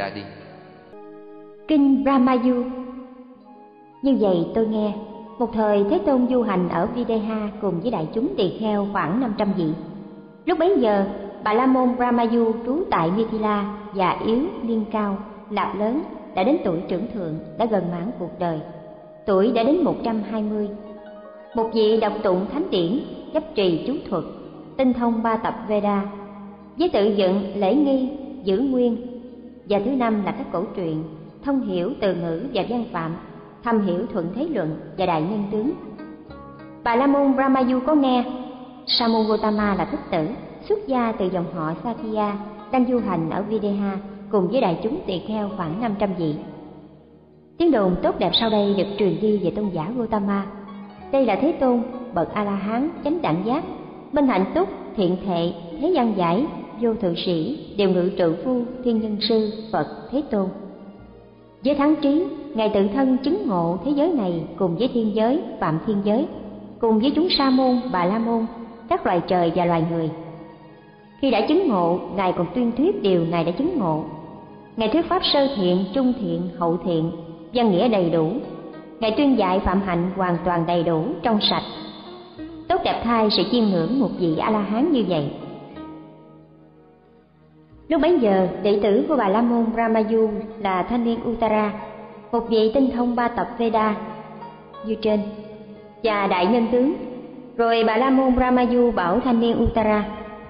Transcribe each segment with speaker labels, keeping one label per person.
Speaker 1: ra đi.
Speaker 2: Kinh Brahmayu. Như vậy tôi nghe, một thời Thế Tôn du hành ở Videha cùng với đại chúng tỳ kheo khoảng 500 vị. Lúc bấy giờ, Bà La Môn Brahmayu trú tại Mithila, già yếu, niên cao, lạp lớn, đã đến tuổi trưởng thượng, đã gần mãn cuộc đời. Tuổi đã đến 120. Một vị đọc tụng thánh điển, chấp trì chú thuật, tinh thông 3 tập Veda, với tự dựng, lễ nghi, giữ nguyên. Và thứ năm là các cổ truyện, thông hiểu từ ngữ và văn phạm, thâm hiểu thuận thế luận và đại nhân tướng. Bà La Môn Brahmayu có nghe Sa môn Gotama là thích tử, xuất gia từ dòng họ Sakya, đang du hành ở Videha cùng với đại chúng tỳ kheo khoảng 500 vị. Tiếng đồn tốt đẹp sau đây được truyền đi về tôn giả Gotama. Đây là Thế Tôn, bậc A-la-hán, chánh đẳng giác, bên hạnh túc, thiện thệ, thế gian giải, vô thượng sĩ, đều ngự trụ phu, thiên nhân sư, Phật, Thế Tôn. Với thắng trí, Ngài tự thân chứng ngộ thế giới này cùng với thiên giới, phạm thiên giới, cùng với chúng sa môn, bà la môn, các loài trời và loài người. Khi đã chứng ngộ, Ngài còn tuyên thuyết điều Ngài đã chứng ngộ. Ngài thuyết pháp sơ thiện, trung thiện, hậu thiện, văn nghĩa đầy đủ. Ngài tuyên dạy phạm hạnh hoàn toàn đầy đủ, trong sạch. Tốt đẹp thay sự chiêm ngưỡng một vị A-la-hán như vậy. Lúc bấy giờ, đệ tử của Bà La Môn Brahmayu là thanh niên Uttara, một vị tinh thông 3 tập Veda như trên, và đại nhân tướng. Rồi Bà La Môn Brahmayu bảo thanh niên Uttara: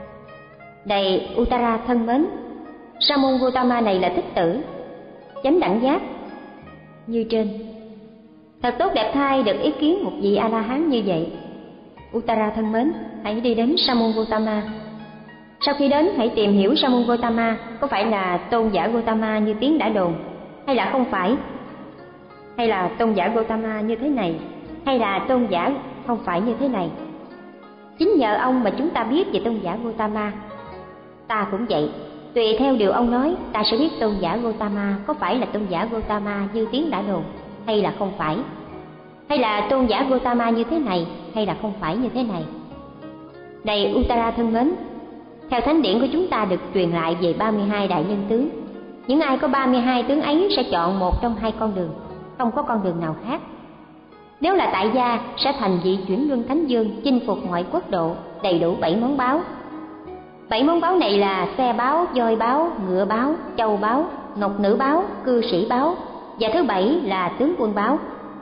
Speaker 2: này Uttara thân mến, Sa môn Gotama này là thích tử, chánh đẳng giác như trên. Thật tốt đẹp thay được ý kiến một vị A-la-hán như vậy. Uttara thân mến, hãy đi đến Sa môn Gotama. Sau khi đến, hãy tìm hiểu Sa môn Gotama có phải là tôn giả Gotama như tiếng đã đồn, hay là không phải, hay là tôn giả Gotama như thế này, hay là tôn giả không phải như thế này. Chính nhờ ông mà chúng ta biết về tôn giả Gotama. Ta cũng vậy, tùy theo điều ông nói, ta sẽ biết tôn giả Gotama có phải là tôn giả Gotama như tiếng đã đồn, hay là không phải, hay là tôn giả Gotama như thế này, hay là không phải như thế này. Này Uttara thân mến, theo thánh điển của chúng ta được truyền lại về 32 đại nhân tướng. Những ai có 32 tướng ấy sẽ chọn một trong 2 con đường, không có con đường nào khác. Nếu là tại gia, sẽ thành vị chuyển luân thánh vương, chinh phục mọi quốc độ, đầy đủ 7 món báo. 7 món báo này là xe báo, voi báo, ngựa báo, châu báo, ngọc nữ báo, cư sĩ báo, và thứ 7 là tướng quân báo.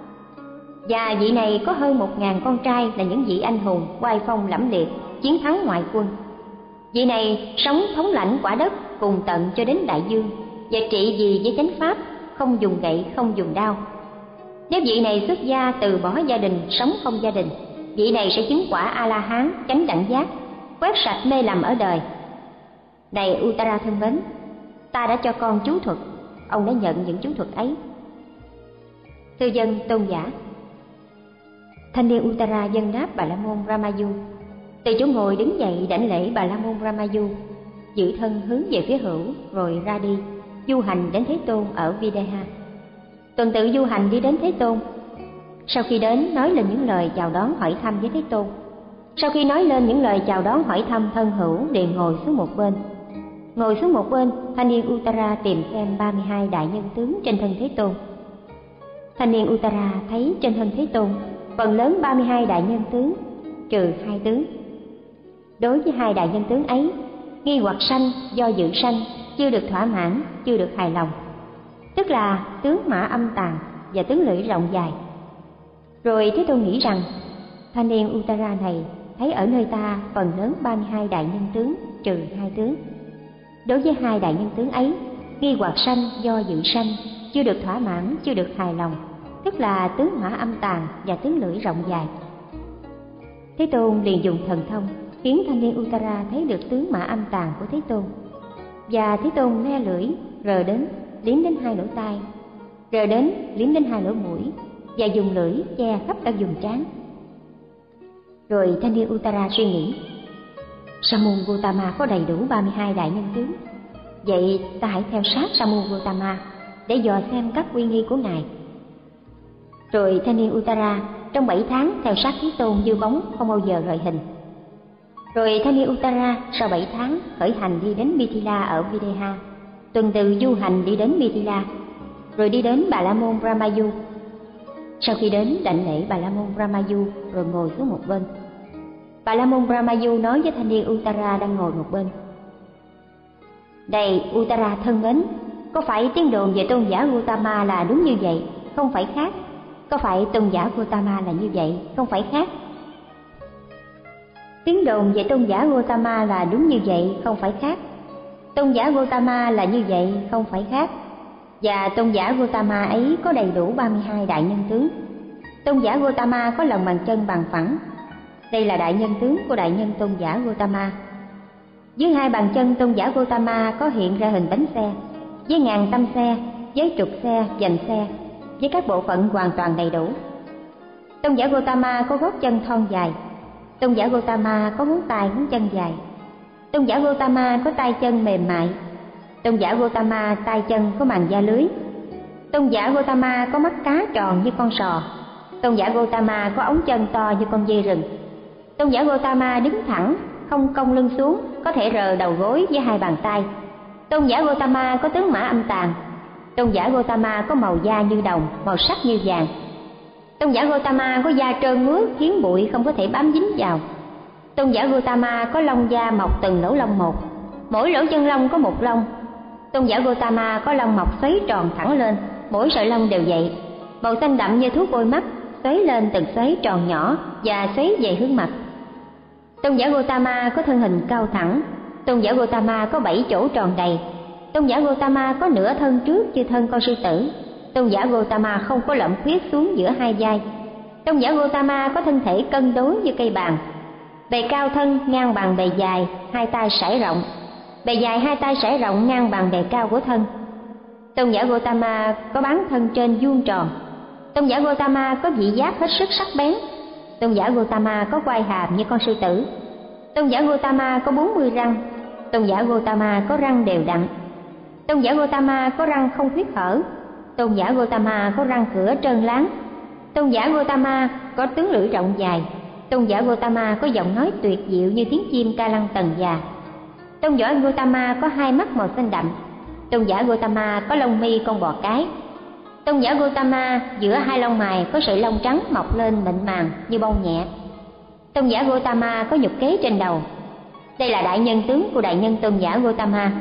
Speaker 2: Và vị này có hơn 1000 con trai là những vị anh hùng, oai phong lẫm liệt, chiến thắng ngoại quân. Vị này sống thống lãnh quả đất cùng tận cho đến đại dương, và trị vì với chánh pháp, không dùng gậy, không dùng đao. Nếu vị này xuất gia từ bỏ gia đình, sống không gia đình, vị này sẽ chứng quả A-la-hán, chánh đẳng giác, quét sạch mê lầm ở đời. Này Uttara thân mến, ta đã cho con chú thuật, ông đã nhận những chú thuật ấy. Thưa dân tôn giả. Thanh niên Uttara dâng đáp Bà La Môn Brahmayu. Từ chỗ ngồi đứng dậy đảnh lễ Bà La Môn Brahmayu, giữ thân hướng về phía hữu, rồi ra đi du hành đến Thế Tôn ở Videha. Tuần tự du hành đi đến Thế Tôn. Sau khi đến, nói lên những lời chào đón hỏi thăm với Thế Tôn. Sau khi nói lên những lời chào đón hỏi thăm thân hữu, liền ngồi xuống một bên. Ngồi xuống một bên, thanh niên Uttara tìm xem 32 đại nhân tướng trên thân Thế Tôn. Thanh niên Uttara thấy trên thân Thế Tôn phần lớn 32 đại nhân tướng, trừ 2 tướng. Đối với 2 đại nhân tướng ấy, nghi hoặc sanh do dự sanh, chưa được thỏa mãn, chưa được hài lòng, tức là tướng mã âm tàn và tướng lưỡi rộng dài. Rồi Thế Tôn nghĩ rằng thanh niên Uttara này thấy ở nơi ta phần lớn 32 đại nhân tướng, trừ 2 tướng. Đối với 2 đại nhân tướng ấy, nghi hoặc sanh do dự sanh, chưa được thỏa mãn, chưa được hài lòng, tức là tướng mã âm tàn và tướng lưỡi rộng dài. Thế Tôn liền dùng thần thông khiến thanh niên Uttara thấy được tướng mã âm tàn của Thế Tôn. Và Thế Tôn le lưỡi, rờ đến, liếm đến 2 lỗ tai, rờ đến, liếm đến 2 lỗ mũi, và dùng lưỡi che khắp cả vùng trán. Rồi thanh niên Uttara suy nghĩ, Sa môn Gotama có đầy đủ 32 đại nhân tướng, vậy ta hãy theo sát Sa môn Gotama để dò xem các uy nghi của ngài. Rồi thanh niên Uttara trong 7 tháng theo sát Thế Tôn như bóng, không bao giờ rời hình. Rồi thanh niên Uttara sau 7 tháng khởi hành đi đến Mithila ở Videha. tuần từ du hành đi đến Mithila, rồi đi đến Bà La Môn Ramayu. Sau khi đến đảnh lễ Bà La Môn Ramayu rồi ngồi xuống một bên. Bà La Môn Ramayu nói với thanh niên Uttara đang ngồi một bên: "Này Uttara thân mến, có phải tiếng đồn về tôn giả Gautama là đúng như vậy, không phải khác? Có phải tôn giả Gautama là như vậy, không phải khác?" Tiếng đồn về tôn giả Gautama là đúng như vậy, không phải khác. Tôn giả Gautama là như vậy, không phải khác. Và tôn giả Gautama ấy có đầy đủ 32 đại nhân tướng. Tôn giả Gautama có lòng bàn chân bằng phẳng. Đây là đại nhân tướng của đại nhân tôn giả Gautama. Dưới hai bàn chân tôn giả Gautama có hiện ra hình bánh xe, với ngàn tâm xe, với trục xe, dành xe, với các bộ phận hoàn toàn đầy đủ. Tôn giả Gautama có gót chân thon dài. Tôn giả Gautama có ngón tay ngón chân dài. Tôn giả Gautama có tay chân mềm mại. Tôn giả Gautama tay chân có màng da lưới. Tôn giả Gautama có mắt cá tròn như con sò. Tôn giả Gautama có ống chân to như con dê rừng. Tôn giả Gautama đứng thẳng, không cong lưng xuống, có thể rờ đầu gối với hai bàn tay. Tôn giả Gautama có tướng mã âm tàn. Tôn giả Gautama có màu da như đồng, màu sắc như vàng. Tôn giả Gautama có da trơn mướt khiến bụi không có thể bám dính vào. Tôn giả Gautama có lông da mọc từng lỗ lông một, mỗi lỗ chân lông có một lông. Tôn giả Gautama có lông mọc xoáy tròn thẳng lên, mỗi sợi lông đều vậy, màu xanh đậm như thuốc bôi mắt, xoáy lên từng xoáy tròn nhỏ và xoáy về hướng mặt. Tôn giả Gautama có thân hình cao thẳng. Tôn giả Gautama có 7 chỗ tròn đầy. Tôn giả Gautama có nửa thân trước như thân con sư tử. Tôn giả Gautama không có lõm khuyết xuống giữa hai vai. Tôn giả Gautama có thân thể cân đối như cây bàn. Bề cao thân ngang bằng bề dài, hai tay sải rộng. Bề dài hai tay sải rộng ngang bằng bề cao của thân. Tôn giả Gautama có bán thân trên vuông tròn. Tôn giả Gautama có vị giác hết sức sắc bén. Tôn giả Gautama có quai hàm như con sư tử. Tôn giả Gautama có 40 răng. Tôn giả Gautama có răng đều đặn. Tôn giả Gautama có răng không khuyết hở. Tôn giả Gautama có răng cửa trơn láng. Tôn giả Gautama có tướng lưỡi rộng dài. Tôn giả Gautama có giọng nói tuyệt diệu như tiếng chim ca lăng tần già. Tôn giả Gautama có hai mắt màu xanh đậm. Tôn giả Gautama có lông mi con bò cái. Tôn giả Gautama giữa hai lông mày có sợi lông trắng mọc lên mịn màng như bông nhẹ. Tôn giả Gautama có nhục kế trên đầu. Đây là đại nhân tướng của đại nhân tôn giả Gautama.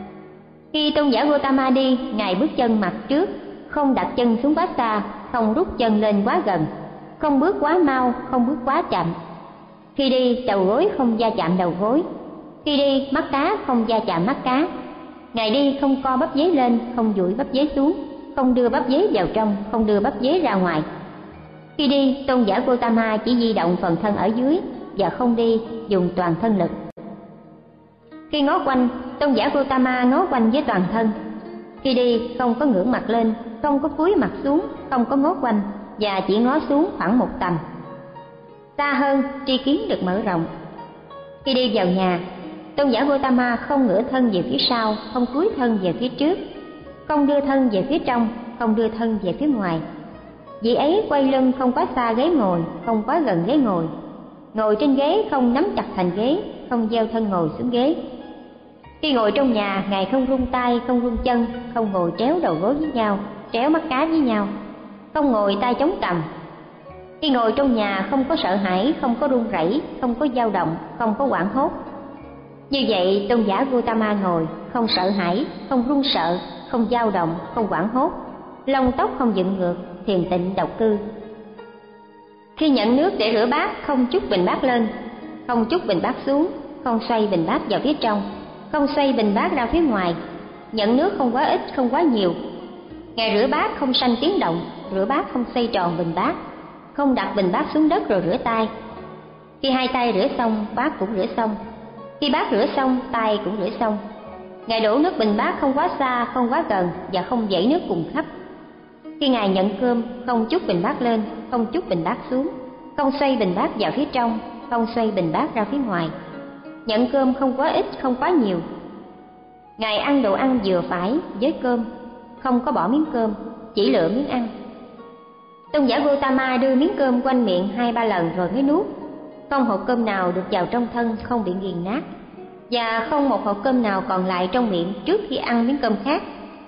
Speaker 2: Khi tôn giả Gautama đi, ngài bước chân mặt trước, không đặt chân xuống quá xa, không rút chân lên quá gần, không bước quá mau, không bước quá chậm. Khi đi, đầu gối không va chạm đầu gối. Khi đi, mắt cá không va chạm mắt cá. Ngài đi không co bắp dế lên, không duỗi bắp dế xuống, không đưa bắp dế vào trong, không đưa bắp dế ra ngoài. Khi đi, tôn giả Gautama chỉ di động phần thân ở dưới và không đi, dùng toàn thân lực. Khi ngó quanh, tôn giả Gautama ngó quanh với toàn thân. Khi đi, không có ngửa mặt lên, không có cúi mặt xuống, không có ngó quanh và chỉ ngó xuống khoảng một tầm. Xa hơn, tri kiến được mở rộng. Khi đi vào nhà, tôn giả Gautama không ngửa thân về phía sau, không cúi thân về phía trước, không đưa thân về phía trong, không đưa thân về phía ngoài. Vị ấy quay lưng không quá xa ghế ngồi, không quá gần ghế ngồi. Ngồi trên ghế không nắm chặt thành ghế, không gieo thân ngồi xuống ghế. Khi ngồi trong nhà, ngài không rung tay, không rung chân, không ngồi tréo đầu gối với nhau, tréo mắt cá với nhau, không ngồi tay chống cằm. Khi ngồi trong nhà không có sợ hãi, không có run rẩy, không có dao động, không có hoảng hốt. Như vậy tôn giả Gautama ngồi, không sợ hãi, không run sợ, không dao động, không hoảng hốt, lông tóc không dựng ngược, thiền tịnh độc cư. Khi nhận nước để rửa bát, không trút bình bát lên, không trút bình bát xuống, không xoay bình bát vào phía trong, không xoay bình bát ra phía ngoài. Nhận nước không quá ít, không quá nhiều. Ngài rửa bát không sanh tiếng động, rửa bát không xoay tròn bình bát, không đặt bình bát xuống đất rồi rửa tay. Khi hai tay rửa xong, bát cũng rửa xong. Khi bát rửa xong, tay cũng rửa xong. Ngài đổ nước bình bát không quá xa, không quá gần và không dãy nước cùng khắp. Khi Ngài nhận cơm, không trút bình bát lên, không trút bình bát xuống, không xoay bình bát vào phía trong, không xoay bình bát ra phía ngoài. Nhận cơm không quá ít, không quá nhiều. Ngài ăn đồ ăn vừa phải với cơm, không có bỏ miếng cơm, chỉ lựa miếng ăn. Tôn giả Gautama đưa miếng cơm quanh miệng 2-3 lần rồi mới nuốt. Không hột cơm nào được vào trong thân không bị nghiền nát. và không một hộp cơm nào còn lại trong miệng trước khi ăn miếng cơm khác.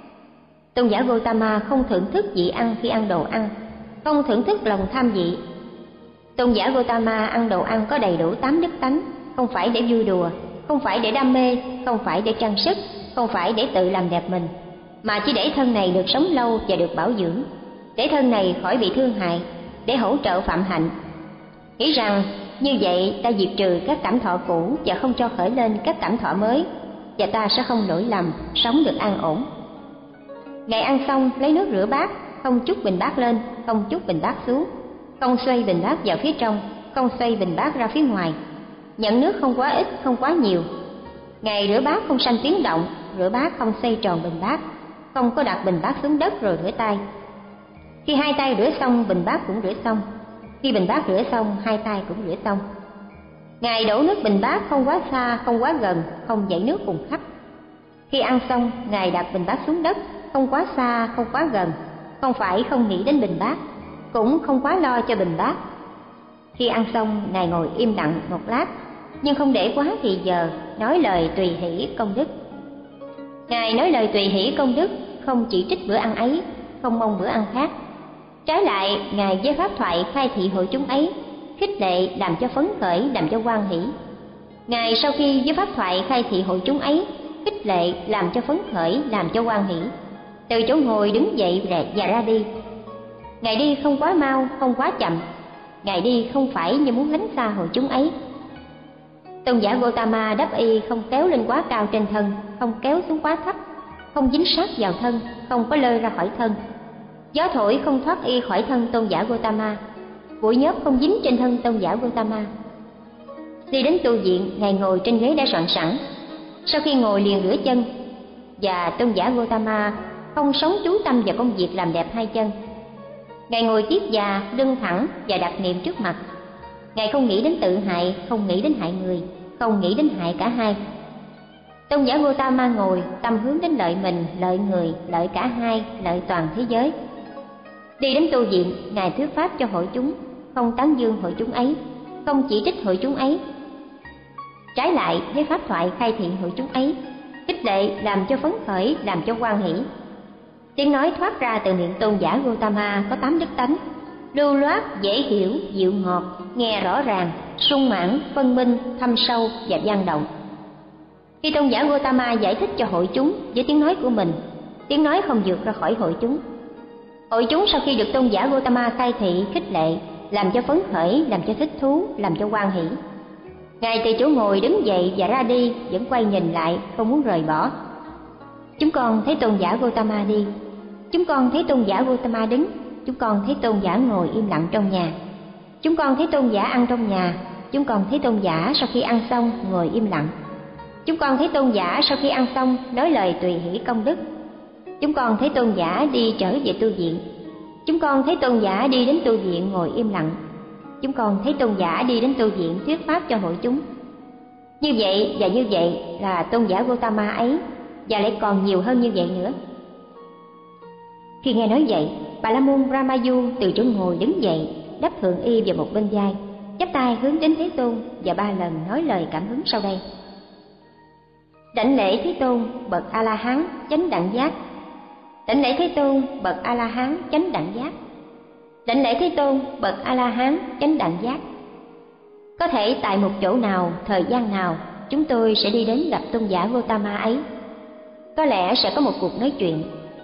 Speaker 2: Tôn giả Gotama không thưởng thức vị ăn khi ăn đồ ăn, không thưởng thức lòng tham vị. Tôn giả Gotama ăn đồ ăn có đầy đủ 8 đức tánh, không phải để vui đùa, không phải để đam mê, không phải để trang sức, không phải để tự làm đẹp mình, mà chỉ để thân này được sống lâu và được bảo dưỡng, để thân này khỏi bị thương hại, để hỗ trợ phạm hạnh. Nghĩ rằng như vậy ta diệt trừ các cảm thọ cũ và không cho khởi lên các cảm thọ mới, và ta sẽ không lỗi lầm, sống được an ổn. Ngài ăn xong lấy nước rửa bát, không trút bình bát lên, không trút bình bát xuống, không xoay bình bát vào phía trong, không xoay bình bát ra phía ngoài. Nhận nước không quá ít, không quá nhiều. Ngài rửa bát không sanh tiếng động, rửa bát không xoay tròn bình bát, không có đặt bình bát xuống đất rồi rửa tay. Khi hai tay rửa xong, bình bát cũng rửa xong. Khi bình bát rửa xong, hai tay cũng rửa xong. Ngài đổ nước bình bát không quá xa, không quá gần, không dãy nước cùng khắp. Khi ăn xong, Ngài đặt bình bát xuống đất, không quá xa, không quá gần, không phải không nghĩ đến bình bát, cũng không quá lo cho bình bát. Khi ăn xong, Ngài ngồi im lặng một lát, nhưng không để quá thì giờ, nói lời tùy hỷ công đức. Ngài nói lời tùy hỷ công đức, không chỉ trích bữa ăn ấy, không mong bữa ăn khác. Trái lại, Ngài với pháp thoại khai thị hội chúng ấy, khích lệ làm cho phấn khởi, làm cho hoan hỷ. Ngài sau khi với pháp thoại khai thị hội chúng ấy, khích lệ làm cho phấn khởi, làm cho hoan hỷ, từ chỗ ngồi đứng dậy và ra đi. Ngài đi không quá mau, không quá chậm. Ngài đi không phải như muốn lánh xa hội chúng ấy. Tôn giả Gotama đắp y không kéo lên quá cao trên thân, không kéo xuống quá thấp, không dính sát vào thân, không có lơi ra khỏi thân. Gió thổi không thoát y khỏi thân tôn giả Gotama, bụi nhớp không dính trên thân tôn giả Gotama. Đi đến tu viện, Ngài ngồi trên ghế đã soạn sẵn. Sau khi ngồi liền rửa chân, và tôn giả Gotama không sống chú tâm vào công việc làm đẹp hai chân. Ngài ngồi kiết già, lưng thẳng và đặt niệm trước mặt. Ngài không nghĩ đến tự hại, không nghĩ đến hại người, không nghĩ đến hại cả hai. Tôn giả Gotama ngồi, tâm hướng đến lợi mình, lợi người, lợi cả hai, lợi toàn thế giới. Đi đến tu viện, Ngài thuyết pháp cho hội chúng, không tán dương hội chúng ấy, không chỉ trích hội chúng ấy. Trái lại với pháp thoại khai thị hội chúng ấy, khích lệ làm cho phấn khởi, làm cho hoan hỷ. Tiếng nói thoát ra từ miệng tôn giả Gotama có 8 đức tánh: lưu loát, dễ hiểu, dịu ngọt, nghe rõ ràng, sung mãn, phân minh, thâm sâu và vang động. Khi tôn giả Gotama giải thích cho hội chúng với tiếng nói của mình, tiếng nói không vượt ra khỏi hội chúng. Hội chúng sau khi được tôn giả Gotama khai thị, khích lệ, làm cho phấn khởi, làm cho thích thú, làm cho hoan hỷ, Ngài từ chỗ ngồi đứng dậy và ra đi, vẫn quay nhìn lại, không muốn rời bỏ. Chúng con thấy tôn giả Gotama đi, chúng con thấy tôn giả Gotama đứng, chúng con thấy tôn giả ngồi im lặng trong nhà, chúng con thấy tôn giả ăn trong nhà, chúng con thấy tôn giả sau khi ăn xong ngồi im lặng, chúng con thấy tôn giả sau khi ăn xong nói lời tùy hỷ công đức, chúng con thấy tôn giả đi trở về tu viện, chúng con thấy tôn giả đi đến tu viện ngồi im lặng, chúng con thấy tôn giả đi đến tu viện thuyết pháp cho hội chúng. Như vậy và như vậy là tôn giả Gotama ấy, và lại còn nhiều hơn như vậy nữa. Khi nghe nói vậy, Bà La Môn Ramayu từ chỗ ngồi đứng dậy, đắp thượng y vào một bên vai, chắp tay hướng đến Thế Tôn và 3 lần nói lời cảm hứng sau đây: Đảnh lễ Thế Tôn bậc A La Hán chánh đẳng giác. Đảnh lễ Thế Tôn bậc A La Hán chánh đẳng giác. Đảnh lễ Thế Tôn bậc A La Hán chánh đẳng giác. Có thể tại một chỗ nào, thời gian nào, chúng tôi sẽ đi đến gặp tôn giả Gotama ấy. Có lẽ sẽ có một cuộc nói chuyện.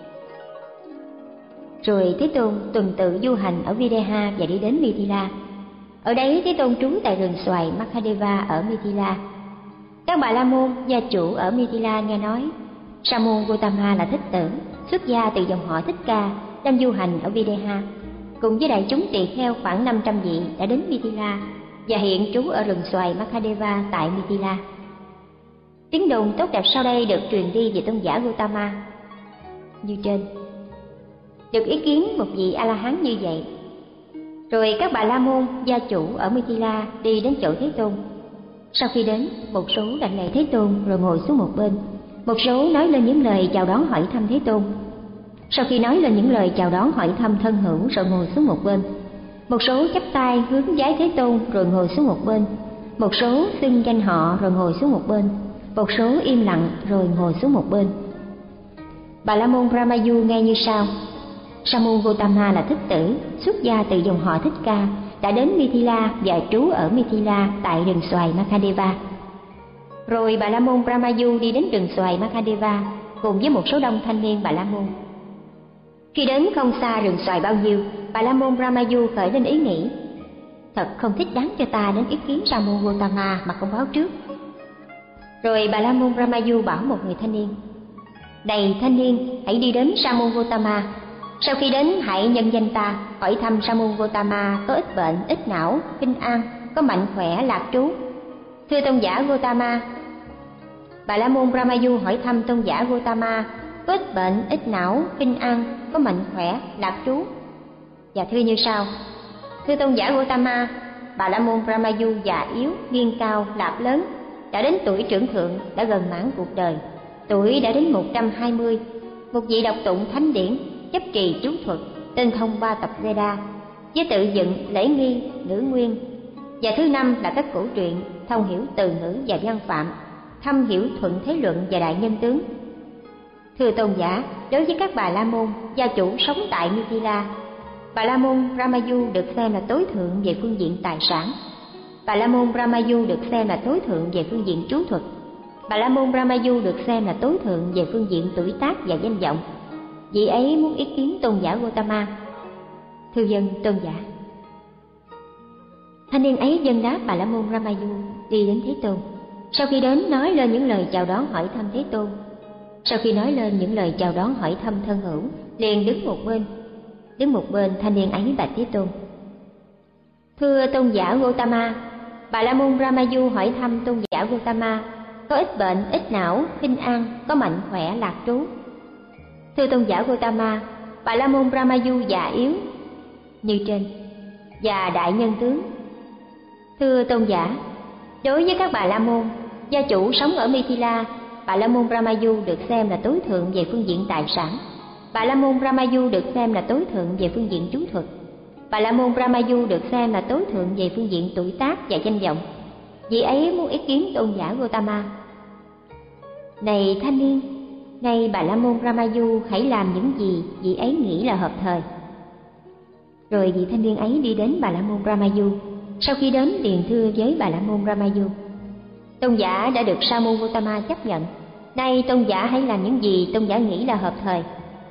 Speaker 2: Rồi Thế Tôn tuần tự du hành ở Videha và đi đến Mithila. Ở đấy Thế Tôn trú tại rừng xoài Makadeva ở Mithila. Các bà la môn gia chủ ở Mithila nghe nói Sa môn Gotama là thích tử, xuất gia từ dòng họ Thích Ca, đang du hành ở Videha, cùng với đại chúng tỳ kheo khoảng 500 vị đã đến Mithila và hiện trú ở rừng xoài Makadeva tại Mithila. Tiếng đồn tốt đẹp sau đây được truyền đi về tôn giả Gotama như trên. Được ý kiến một vị A La Hán như vậy. Rồi các bà la môn gia chủ ở Mithila đi đến chỗ Thế Tôn. Sau khi đến, một số đảnh lễ Thế Tôn rồi ngồi xuống một bên, một số nói lên những lời chào đón hỏi thăm Thế Tôn. Sau khi nói lên những lời chào đón hỏi thăm thân hữu rồi ngồi xuống một bên, một số chắp tay hướng vái Thế Tôn rồi ngồi xuống một bên, một số xưng danh họ rồi ngồi xuống một bên, một số im lặng rồi ngồi xuống một bên. Bà La Môn Ramayu nghe như sau: Sa môn Gotama là thích tử, xuất gia từ dòng họ Thích Ca, đã đến Mithila và trú ở Mithila tại rừng xoài Makadeva. Rồi bà La Môn Ramayu đi đến rừng xoài Makadeva cùng với một số đông thanh niên Bà La Môn. Khi đến không xa rừng xoài bao nhiêu, Bà La Môn Ramayu khởi lên ý nghĩ: thật không thích đáng cho ta đến ý kiến Sa môn Gotama mà không báo trước. Rồi Bà La Môn Ramayu bảo một người thanh niên: này thanh niên, hãy đi đến Sa môn Gotama. Sau khi đến hãy nhân danh ta, hỏi thăm Sa môn Gotama có ít bệnh, ít não, kinh an, có mạnh khỏe, lạc trú. Thưa tôn giả Gotama. Bà La Môn Ramayu hỏi thăm tôn giả Gotama có ít bệnh, ít não, kinh an, có mạnh khỏe, lạc trú. Và thưa như sau: thưa tôn giả Gotama, Bà La Môn Ramayu già yếu, niên cao, lạp lớn, đã đến tuổi trưởng thượng, đã gần mãn cuộc đời, tuổi đã đến 120, một vị đọc tụng thánh điển, chấp trì chú thuật, tinh thông 3 tập Veda, với tự dựng, lễ nghi, ngữ nguyên. Và thứ năm là các cổ truyện, thông hiểu từ ngữ và văn phạm, thâm hiểu thuận thế luận và đại nhân tướng. Thưa tôn giả, đối với các Bà La Môn, gia chủ sống tại Mithila, Bà La Môn Ramayu được xem là tối thượng về phương diện tài sản. Bà La Môn Ramayu được xem là tối thượng về phương diện chú thuật. Bà La Môn Ramayu được xem là tối thượng về phương diện tuổi tác và danh vọng. Vị ấy muốn ý kiến tôn giả Gotama. Thưa dân tôn giả. Thanh niên ấy vâng đáp Bà La Môn Ramayu, đi đến Thế Tôn. Sau khi đến nói lên những lời chào đón hỏi thăm Thế Tôn. Sau khi nói lên những lời chào đón hỏi thăm thân hữu, liền đứng một bên. Đứng một bên, thanh niên ấy bạch Thế Tôn: thưa tôn giả Gotama, Bà La Môn Ramayu hỏi thăm tôn giả Gotama có ít bệnh, ít não, kinh an, có mạnh khỏe, lạc trú. Thưa tôn giả Gotama, Bà La Môn Ramayu già yếu như trên và đại nhân tướng. Thưa tôn giả, đối với các Bà La Môn, gia chủ sống ở Mithila, Bà La Môn Ramayu được xem là tối thượng về phương diện tài sản. Bà La Môn Ramayu được xem là tối thượng về phương diện chú thuật. Bà La Môn Ramayu được xem là tối thượng về phương diện tuổi tác và danh vọng. Vị ấy muốn ý kiến tôn giả Gotama. Này thanh niên, nay Bà La Môn Ramayu hãy làm những gì vị ấy nghĩ là hợp thời. Rồi vị thanh niên ấy đi đến Bà La Môn Ramayu. Sau khi đến liền thưa với Bà La Môn Ramayu: tôn giả đã được Sa môn Gotama chấp nhận. Nay tôn giả hãy làm những gì tôn giả nghĩ là hợp thời.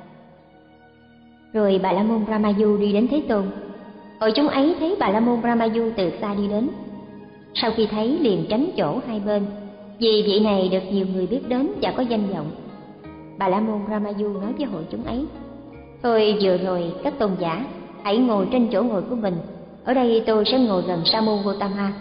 Speaker 2: Rồi Bà La Môn Ramayu đi đến Thế Tôn. Hội chúng ấy thấy Bà La Môn Ramayu từ xa đi đến. Sau khi thấy liền tránh chỗ hai bên, vì vị này được nhiều người biết đến và có danh vọng. Bà La Môn Ramayu nói với hội chúng ấy: thôi vừa rồi các tôn giả hãy ngồi trên chỗ ngồi của mình, ở đây tôi sẽ ngồi gần Sa môn Gotama.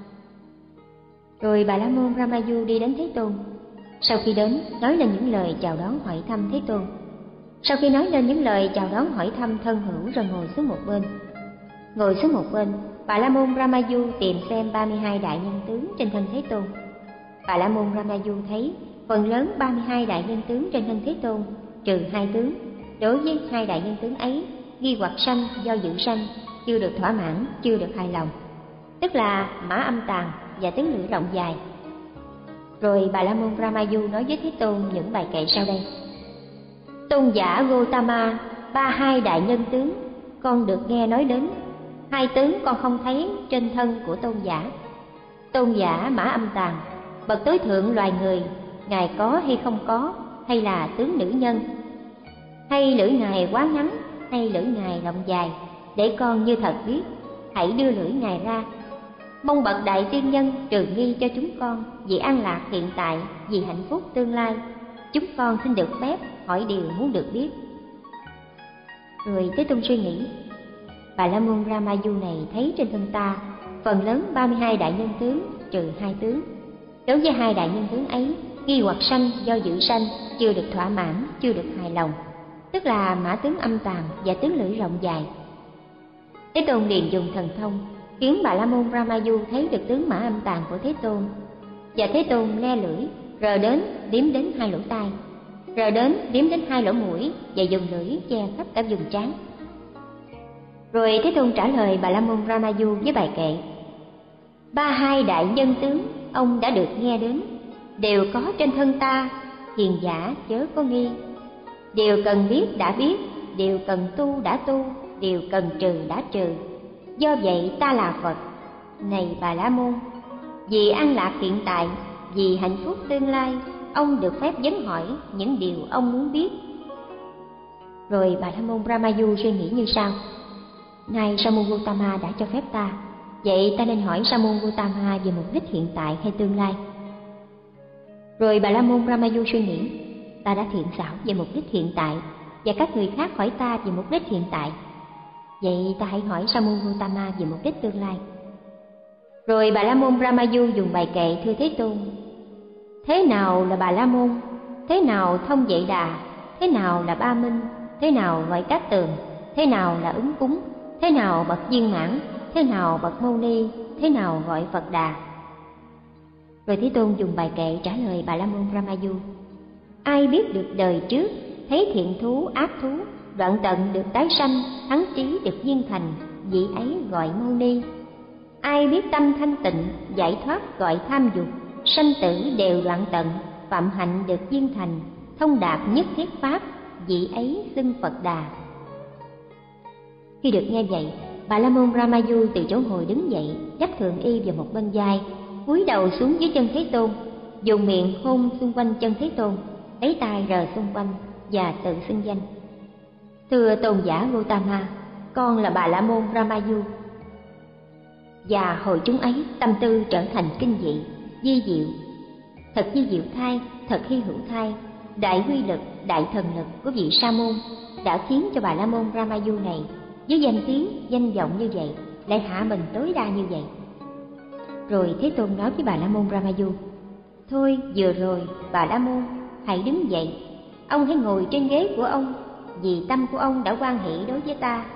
Speaker 2: Rồi Bà La Môn Ramayu đi đến Thế Tôn. Sau khi đến nói lên những lời chào đón hỏi thăm Thế Tôn. Sau khi nói lên những lời chào đón hỏi thăm thân hữu rồi ngồi xuống một bên. Ngồi xuống một bên, Bà La Môn Ramayu tìm xem 32 đại nhân tướng trên thân Thế Tôn. Bà La Môn Ramayu thấy phần lớn 32 đại nhân tướng trên thân Thế Tôn, trừ 2 tướng. Đối với 2 đại nhân tướng ấy, nghi hoặc sanh do dự sanh, chưa được thỏa mãn, chưa được hài lòng, tức là mã âm tàn và tướng lưỡi rộng dài. Rồi Bà La Môn Ramayu nói với Thế Tôn những bài kệ sau đây: tôn giả Gotama, 32 đại nhân tướng con được nghe nói đến, 2 tướng con không thấy trên thân của tôn giả. Tôn giả mã âm tàn, bậc tối thượng loài người, ngài có hay không có, hay là tướng nữ nhân, hay lưỡi ngài quá ngắn, hay lưỡi ngài rộng dài, để con như thật biết, hãy đưa lưỡi ngài ra. Mong bậc đại tiên nhân trừ nghi cho chúng con vì an lạc hiện tại, vì hạnh phúc tương lai. Chúng con xin được phép hỏi điều muốn được biết. Rồi Thế Tôn suy nghĩ: Bà La Môn Ramayu này thấy trên thân ta phần lớn 32 đại nhân tướng, trừ 2 tướng. Đối với 2 đại nhân tướng ấy, nghi hoặc sanh do dự sanh, chưa được thỏa mãn, chưa được hài lòng, tức là mã tướng âm tàn và tướng lưỡi rộng dài. Thế Tôn liền dùng thần thông khiến Bà La Môn Ramayu thấy được tướng mã âm tàn của Thế Tôn. Và Thế Tôn le lưỡi, rờ đến liếm đến 2 lỗ tai, rờ đến liếm đến 2 lỗ mũi, và dùng lưỡi che khắp cả vùng trán. Rồi Thế Tôn trả lời Bà La Môn Ramayu với bài kệ: 32 đại nhân tướng ông đã được nghe đến, đều có trên thân ta, hiền giả chớ có nghi. Điều cần biết đã biết, điều cần tu đã tu, điều cần trừ đã trừ. Do vậy ta là Phật. Này Bà La Môn, vì an lạc hiện tại, vì hạnh phúc tương lai, ông được phép vấn hỏi những điều ông muốn biết. Rồi Bà La Môn Brahmayu suy nghĩ như sau: nay Sa môn Gautama đã cho phép ta, vậy ta nên hỏi Sa môn Gautama về mục đích hiện tại hay tương lai? Rồi Bà La Môn Brahmayu suy nghĩ: ta đã thiện xảo về mục đích hiện tại, và các người khác hỏi ta về mục đích hiện tại, vậy ta hãy hỏi Sa môn Gautama về mục đích tương lai. Rồi Bà La Môn Brahmayu dùng bài kệ thưa Thế Tôn: thế nào là Bà La Môn? Thế nào thông Vệ Đà? Thế nào là Ba Minh? Thế nào gọi Cát Tường? Thế nào là Ứng Cúng? Thế nào bậc viên mãn? Thế nào bậc Mâu Ni? Thế nào gọi Phật Đà? Rồi Thế Tôn dùng bài kệ trả lời Bà La Môn Brahmayu: ai biết được đời trước, thấy thiện thú ác thú, đoạn tận được tái sanh, thắng trí được viên thành, vị ấy gọi Mâu Ni. Ai biết tâm thanh tịnh, giải thoát gọi tham dục, sanh tử đều đoạn tận, phạm hạnh được viên thành, thông đạt nhất thiết pháp, vị ấy xưng Phật Đà. Khi được nghe vậy, Bà La Môn Brahmayu từ chỗ ngồi đứng dậy, đắp thượng y vào một bên vai, cúi đầu xuống dưới chân Thế Tôn, dùng miệng hôn xung quanh chân Thế Tôn, lấy tay rờ xung quanh và tự xưng danh: thưa tôn giả Gautama, con là Bà La Môn Brahmayu. Và hồi chúng ấy tâm tư trở thành kinh dị, vi diệu. Thật vi diệu thay, thật hy hữu thay, đại quy lực, đại thần lực của vị Sa môn đã khiến cho Bà La Môn Brahmayu này với danh tiếng, danh vọng như vậy lại hạ mình tối đa như vậy. Rồi Thế Tôn nói với Bà La Môn Brahmayu: thôi vừa rồi Bà La Môn, hãy đứng dậy, ông hãy ngồi trên ghế của ông, vì tâm của ông đã hoan hỷ đối với ta.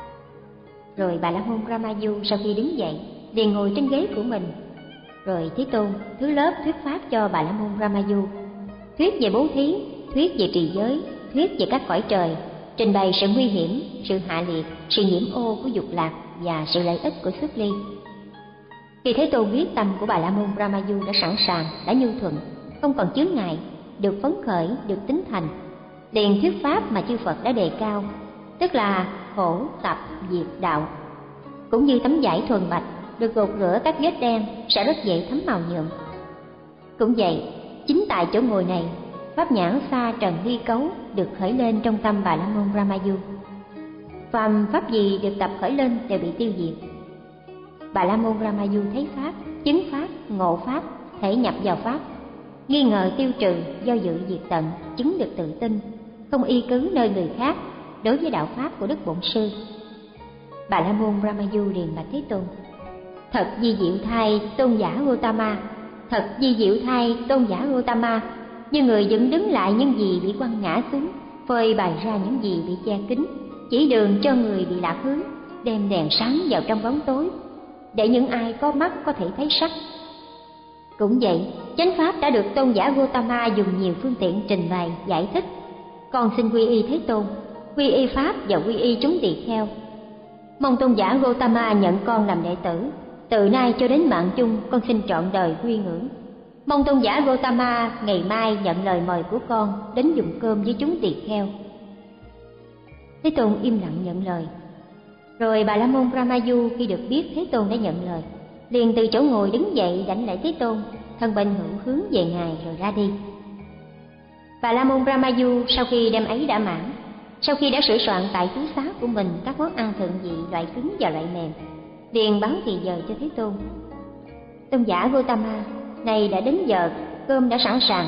Speaker 2: Rồi Bà La Môn Brahmayu sau khi đứng dậy liền ngồi trên ghế của mình. Rồi Thế Tôn thứ lớp thuyết pháp cho Bà La Môn Brahmayu, thuyết về bố thí, thuyết về trì giới, thuyết về các cõi trời, trình bày sự nguy hiểm, sự hạ liệt, sự nhiễm ô của dục lạc và sự lợi ích của xuất ly. Khi Thế Tôn biết tâm của Bà La Môn Brahmayu đã sẵn sàng, đã nhu thuận, không còn chướng ngại, được phấn khởi, được tín thành, liền thuyết pháp mà chư Phật đã đề cao, tức là khổ tập diệt đạo. Cũng như tấm vải thuần bạch được gột rửa các vết đen sẽ rất dễ thấm màu nhuộm. Cũng vậy, chính tại chỗ ngồi này, pháp nhãn xa trần ly cấu được khởi lên trong tâm Bà La Môn Brahmayu. Phàm pháp gì được tập khởi lên đều bị tiêu diệt. Bà La Môn Brahmayu thấy pháp, chứng pháp, ngộ pháp, thể nhập vào pháp, nghi ngờ tiêu trừ, do dự diệt tận, chứng được tự tin, không y cứ nơi người khác đối với đạo pháp của Đức Bổn Sư. Bà La Môn Brahmayu liền bạch Thế Tôn: thật vi diệu thay tôn giả Gautama, thật vi diệu thay tôn giả Gautama, như người dựng đứng lại những gì bị quăng ngã xuống, phơi bày ra những gì bị che kín, chỉ đường cho người bị lạc hướng, đem đèn sáng vào trong bóng tối, để những ai có mắt có thể thấy sắc. Cũng vậy, chánh pháp đã được tôn giả Gautama dùng nhiều phương tiện trình bày giải thích. Con xin quy y Thế Tôn, quy y pháp và quy y chúng tỳ kheo. Mong tôn giả Gautama nhận con làm đệ tử. Từ nay cho đến mạng chung, con xin trọn đời quy ngưỡng. Mong tôn giả Gautama ngày mai nhận lời mời của con đến dùng cơm với chúng tỳ kheo. Thế Tôn im lặng nhận lời. Rồi Bà La Môn Brahmayu khi được biết Thế Tôn đã nhận lời, liền từ chỗ ngồi đứng dậy đảnh lễ Thế Tôn, thân bên hữu hướng về ngài rồi ra đi. Bà La Môn Brahmayu sau khi đêm ấy đã mãn, sau khi đã sửa soạn tại tú xá của mình các món ăn thượng vị loại cứng và loại mềm, liền báo thì giờ cho Thế Tôn: tôn giả Gautama, này đã đến giờ, cơm đã sẵn sàng.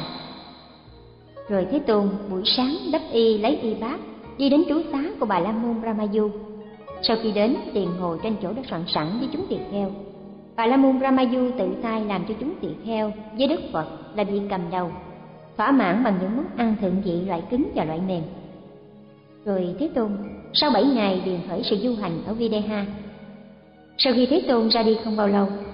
Speaker 2: Rồi Thế Tôn buổi sáng đắp y lấy y bát, đi đến trú xá của Bà La Môn Brahmayu. Sau khi đến, liền ngồi trên chỗ đã soạn sẵn với chúng tỳ kheo. Bà La Môn Brahmayu tự tay làm cho chúng tỳ kheo với Đức Phật là vị cầm đầu, thỏa mãn bằng những món ăn thượng vị loại cứng và loại mềm. Rồi Thế Tôn sau 7 ngày liền khởi sự du hành ở Videha. Sau khi Thế Tôn ra đi không bao lâu,